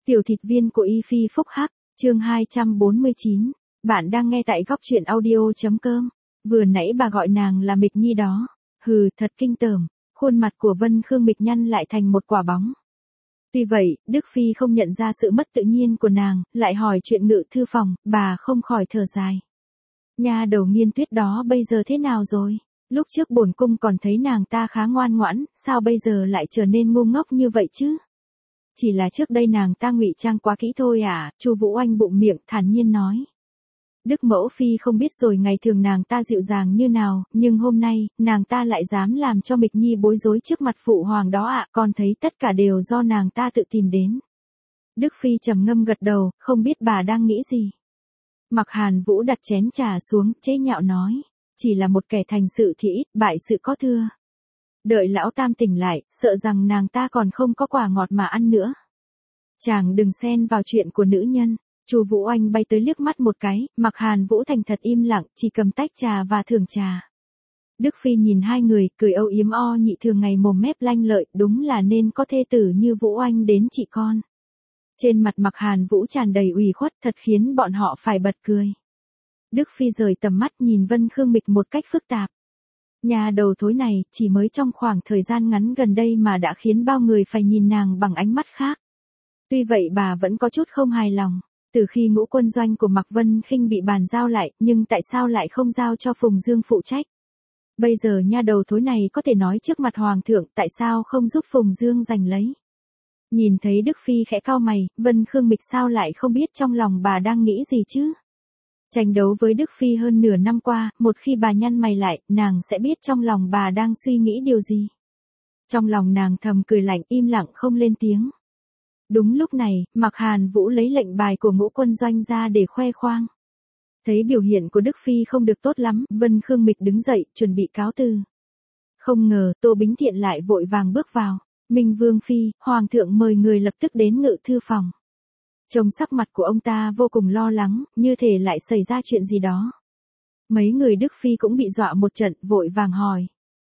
Tiểu thịt viên của Y Phi phúc hắc, chương 249. Bạn đang nghe tại góc truyện audio.com. Vừa nãy bà gọi nàng là Mịch Nhi đó. Hừ, thật kinh tởm. Khuôn mặt của Vân Khương Mịch nhăn lại thành một quả bóng. Tuy vậy, Đức Phi không nhận ra sự mất tự nhiên của nàng, lại hỏi chuyện ngự thư phòng, bà không khỏi thở dài. Nha đầu Nghiên Tuyết đó bây giờ thế nào rồi? Lúc trước bổn cung còn thấy nàng ta khá ngoan ngoãn, sao bây giờ lại trở nên ngu ngốc như vậy chứ? Chỉ là trước đây nàng ta ngụy trang quá kỹ thôi à, Chu Vũ Oanh bụng miệng thản nhiên nói. Đức mẫu phi không biết rồi, ngày thường nàng ta dịu dàng như nào, nhưng hôm nay, nàng ta lại dám làm cho Mịch Nhi bối rối trước mặt phụ hoàng đó ạ, con thấy tất cả đều do nàng ta tự tìm đến. Đức Phi trầm ngâm gật đầu, không biết bà đang nghĩ gì. Mặc Hàn Vũ đặt chén trà xuống, chế nhạo nói, chỉ là một kẻ thành sự thì ít, bại sự có thưa. Đợi lão tam tỉnh lại, sợ rằng nàng ta còn không có quả ngọt mà ăn nữa. Chàng đừng xen vào chuyện của nữ nhân. Chu Vũ Oanh bay tới liếc mắt một cái, Mặc Hàn Vũ thành thật im lặng, chỉ cầm tách trà và thưởng trà. Đức Phi nhìn hai người, cười âu yếm o nhị thường ngày mồm mép lanh lợi, đúng là nên có thê tử như Vũ Oanh đến chị con. Trên mặt Mặc Hàn Vũ tràn đầy ủy khuất, thật khiến bọn họ phải bật cười. Đức Phi rời tầm mắt nhìn Vân Khương Mịch một cách phức tạp. Nhà đầu thối này, chỉ mới trong khoảng thời gian ngắn gần đây mà đã khiến bao người phải nhìn nàng bằng ánh mắt khác. Tuy vậy bà vẫn có chút không hài lòng. Từ khi ngũ quân doanh của Mạc Vân Khinh bị bàn giao lại, nhưng tại sao lại không giao cho Phùng Dương phụ trách? Bây giờ nha đầu thối này có thể nói trước mặt hoàng thượng, tại sao không giúp Phùng Dương giành lấy? Nhìn thấy Đức Phi khẽ cau mày, Vân Khương Mịch sao lại không biết trong lòng bà đang nghĩ gì chứ? Tranh đấu với Đức Phi hơn nửa năm qua, một khi bà nhăn mày lại, nàng sẽ biết trong lòng bà đang suy nghĩ điều gì. Trong lòng nàng thầm cười lạnh, im lặng không lên tiếng. Đúng lúc này, Mặc Hàn Vũ lấy lệnh bài của ngũ quân doanh ra để khoe khoang. Thấy biểu hiện của Đức Phi không được tốt lắm, Vân Khương Mịch đứng dậy, chuẩn bị cáo từ. Không ngờ, Tô Bính Thiện lại vội vàng bước vào. Minh Vương Phi, Hoàng thượng mời người lập tức đến ngự thư phòng. Trông sắc mặt của ông ta vô cùng lo lắng, như thể lại xảy ra chuyện gì đó. Mấy người Đức Phi cũng bị dọa một trận, vội vàng hỏi.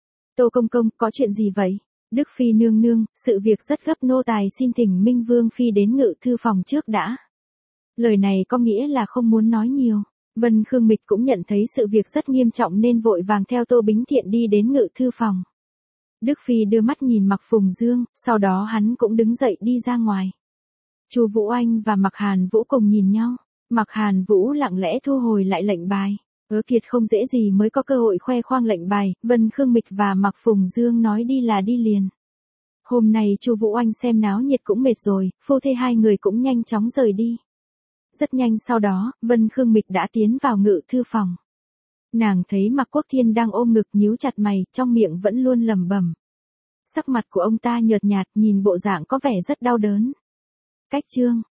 Tô công công, có chuyện gì vậy? Đức Phi nương nương, sự việc rất gấp, nô tài xin thỉnh Minh Vương Phi đến ngự thư phòng trước đã. Lời này có nghĩa là không muốn nói nhiều. Vân Khương Mịch cũng nhận thấy sự việc rất nghiêm trọng nên vội vàng theo Tô Bính Thiện đi đến ngự thư phòng. Đức Phi đưa mắt nhìn Mặc Phùng Dương, sau đó hắn cũng đứng dậy đi ra ngoài. Chu Vũ Oanh và Mặc Hàn Vũ cùng nhìn nhau. Mặc Hàn Vũ lặng lẽ thu hồi lại lệnh bài. Kiệt không dễ gì mới có cơ hội khoe khoang lệnh bài, Vân Khương Mịch và Mặc Phùng Dương nói đi là đi liền. Hôm nay Chu Vũ Oanh xem náo nhiệt cũng mệt rồi, phu thê hai người cũng nhanh chóng rời đi. Rất nhanh sau đó, Vân Khương Mịch đã tiến vào ngự thư phòng. Nàng thấy Mạc Quốc Thiên đang ôm ngực nhíu chặt mày, trong miệng vẫn luôn lẩm bẩm. Sắc mặt của ông ta nhợt nhạt, nhìn bộ dạng có vẻ rất đau đớn. Cách chương